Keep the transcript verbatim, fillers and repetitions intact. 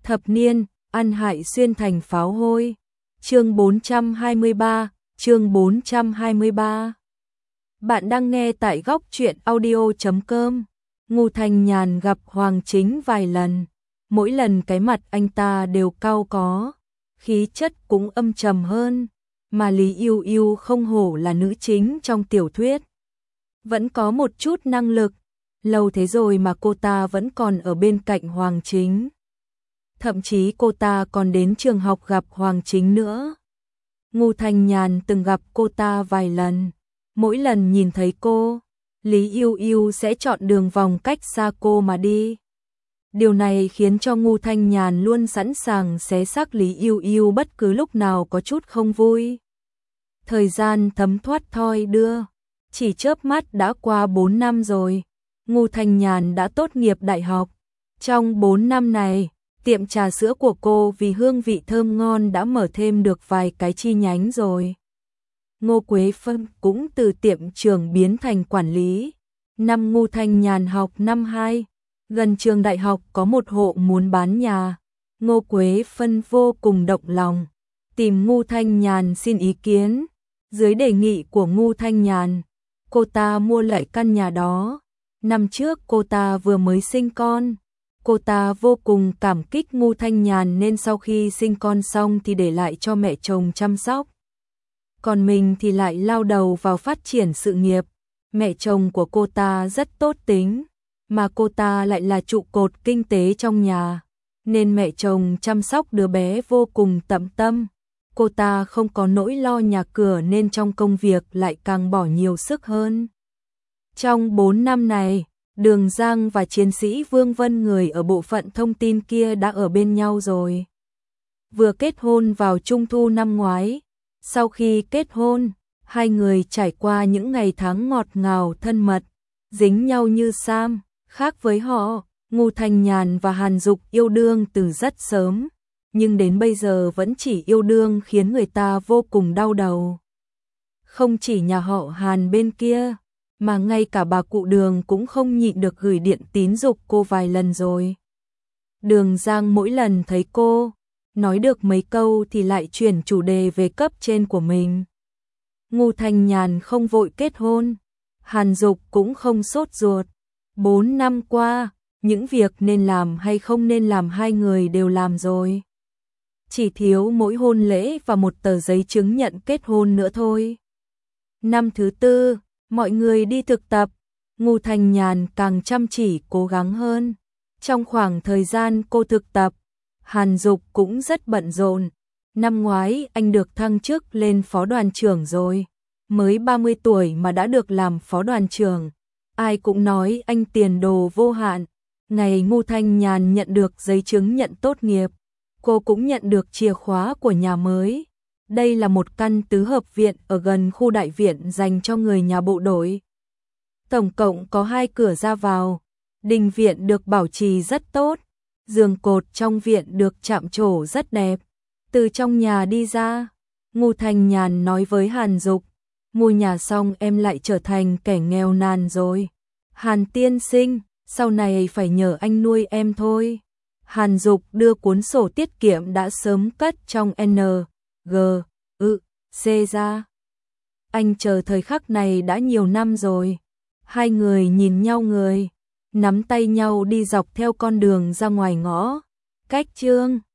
Thập niên, ăn hại xuyên thành pháo hôi. Chương bốn trăm hai mươi ba, chương bốn trăm hai mươi ba. Bạn đang nghe tại góc truyện audio chấm com. Ngô Thanh Nhàn gặp Hoàng Chính vài lần, mỗi lần cái mặt anh ta đều cau có, khí chất cũng âm trầm hơn, mà Lý Yêu Yêu không hổ là nữ chính trong tiểu thuyết, vẫn có một chút năng lực, lâu thế rồi mà cô ta vẫn còn ở bên cạnh Hoàng Chính. Thậm chí cô ta còn đến trường học gặp Hoàng Chính nữa. Ngô Thanh Nhàn từng gặp cô ta vài lần, mỗi lần nhìn thấy cô, Lý Yêu Yêu sẽ chọn đường vòng cách xa cô mà đi. Điều này khiến cho Ngô Thanh Nhàn luôn sẵn sàng xé xác Lý Yêu Yêu bất cứ lúc nào có chút không vui. Thời gian thấm thoát thoi đưa, chỉ chớp mắt đã qua bốn năm rồi. Ngô Thanh Nhàn đã tốt nghiệp đại học. Trong bốn năm này, tiệm trà sữa của cô vì hương vị thơm ngon đã mở thêm được vài cái chi nhánh rồi. Ngô Quế Phân cũng từ tiệm trưởng biến thành quản lý. Năm Ngô Thanh Nhàn học năm hai, gần trường đại học có một hộ muốn bán nhà. Ngô Quế Phân vô cùng động lòng, tìm Ngô Thanh Nhàn xin ý kiến. Dưới đề nghị của Ngô Thanh Nhàn, cô ta mua lại căn nhà đó. Năm trước cô ta vừa mới sinh con. Cô ta vô cùng cảm kích Ngô Thanh Nhàn nên sau khi sinh con xong thì để lại cho mẹ chồng chăm sóc. Còn mình thì lại lao đầu vào phát triển sự nghiệp. Mẹ chồng của cô ta rất tốt tính, mà cô ta lại là trụ cột kinh tế trong nhà, nên mẹ chồng chăm sóc đứa bé vô cùng tận tâm. Cô ta không có nỗi lo nhà cửa nên trong công việc lại càng bỏ nhiều sức hơn. Trong bốn năm này, Đường Giang và chiến sĩ Vương Vân người ở bộ phận thông tin kia đã ở bên nhau rồi. Vừa kết hôn vào trung thu năm ngoái. Sau khi kết hôn, hai người trải qua những ngày tháng ngọt ngào thân mật, dính nhau như sam. Khác với họ, Ngô Thanh Nhàn và Hàn Dục yêu đương từ rất sớm, nhưng đến bây giờ vẫn chỉ yêu đương khiến người ta vô cùng đau đầu. Không chỉ nhà họ Hàn bên kia, mà ngay cả bà cụ Đường cũng không nhịn được gửi điện tín giục cô vài lần rồi. Đường Giang mỗi lần thấy cô nói được mấy câu thì lại chuyển chủ đề về cấp trên của mình. Ngô Thanh Nhàn không vội kết hôn, Hàn Dục cũng không sốt ruột. Bốn năm qua, những việc nên làm hay không nên làm hai người đều làm rồi. Chỉ thiếu mỗi hôn lễ và một tờ giấy chứng nhận kết hôn nữa thôi. Năm thứ tư, mọi người đi thực tập, Ngô Thanh Nhàn càng chăm chỉ cố gắng hơn. Trong khoảng thời gian cô thực tập, Hàn Dục cũng rất bận rộn. Năm ngoái anh được thăng chức lên phó đoàn trưởng rồi, mới ba mươi tuổi mà đã được làm phó đoàn trưởng. Ai cũng nói anh tiền đồ vô hạn. Ngày Ngô Thanh Nhàn nhận được giấy chứng nhận tốt nghiệp, cô cũng nhận được chìa khóa của nhà mới. Đây là một căn tứ hợp viện ở gần khu đại viện dành cho người nhà bộ đội. Tổng cộng có hai cửa ra vào. Đình viện được bảo trì rất tốt, giường cột trong viện được chạm trổ rất đẹp. Từ trong nhà đi ra, Ngô Thanh Nhàn nói với Hàn Dục, mua nhà xong em lại trở thành kẻ nghèo nàn rồi. Hàn tiên sinh, sau này phải nhờ anh nuôi em thôi. Hàn Dục đưa cuốn sổ tiết kiệm đã sớm cất trong N, G, ư, C ra. Anh chờ thời khắc này đã nhiều năm rồi. Hai người nhìn nhau người, nắm tay nhau đi dọc theo con đường ra ngoài ngõ. Cách Trương